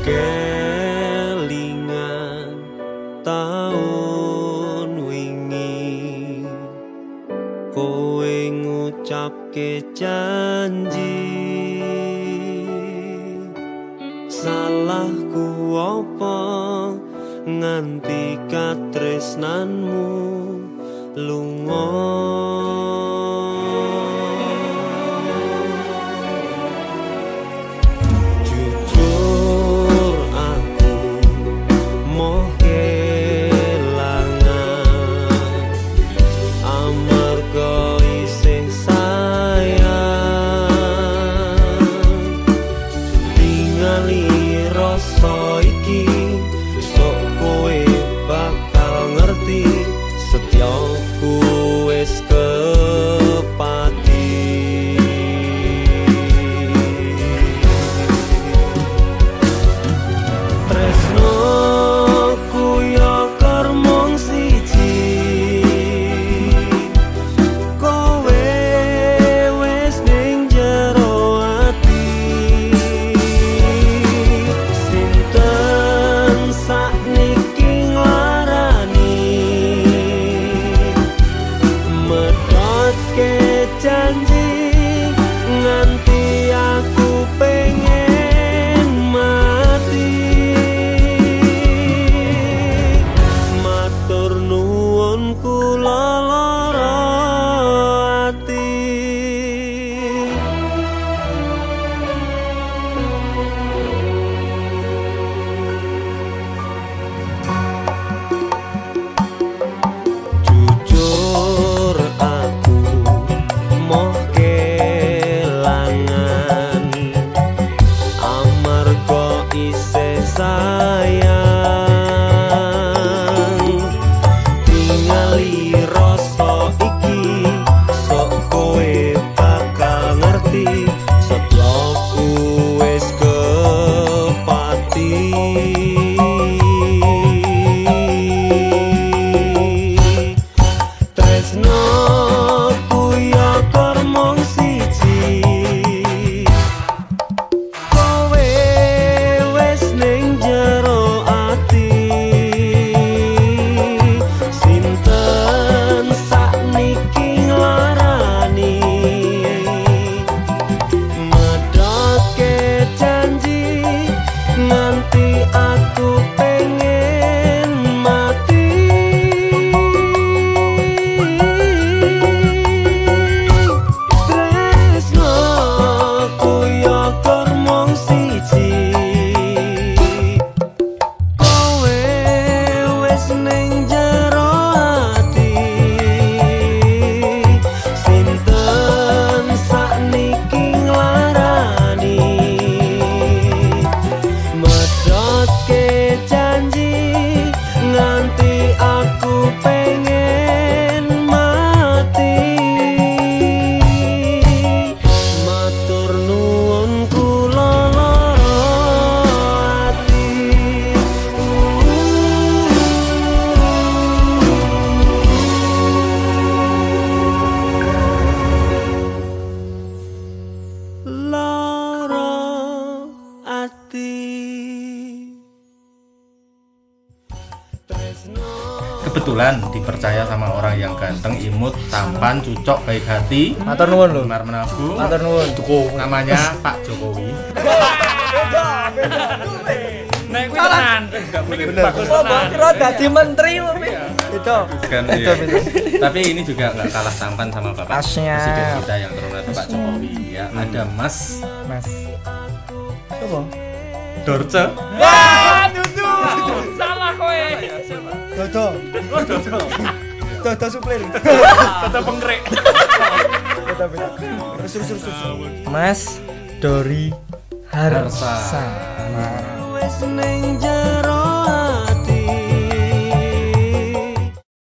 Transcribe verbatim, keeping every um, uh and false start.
kelingan taun wingi kowe ngucapke janji salahku apa nganti katresnanmu lunga jujur aku moh kelangan amarga isih sayang tingali rasa iki sok kowe bakal ngerti setiaku wis kepati tresnoku yo kermong siji kowe wis ning jero ati sinten sakniki nglarani medhotke janji nganti aku pengen mati matur nuwun kula lara ati jujur aku moh kelangan amarga isih sayang tingali rasa iki sok kowe bakal ngerti setiaku wis kepati tresnoku ya kermong siji kowe wis ning jero ati sinten sakniki nglarani medhotke janji nganti aku pengen mati tresnoku yo kermong siji kowe wis ning jero ati sinten sakniki nglarani medhotke janji nganti aku pengen mati matur nuwun kula lara ati lara ati Kebetulan dipercaya sama orang yang ganteng, imut, tampan, cucok, baik hati, Matur nuwun lho. gemar menabung. Matur nuwun. Namanya Pak Jokowi. Nek kuwi tenan, enggak boleh bagus Oh, tenan. kira dadi menteri lho. Itu. Kan, iya. Tapi ini juga nggak kalah tampan sama Bapak Pasnya. Presiden kita yang terhormat Pak Jokowi. Ya, ada Mas Mas. Coba. Dorce. Wah, dudu. Salah kowe. Dodo. Dodo suplir. Kata pengkrek. Dodo beda. Terus terus terus. Mas Dori Harsa. Harsa. Nah. wis ning jero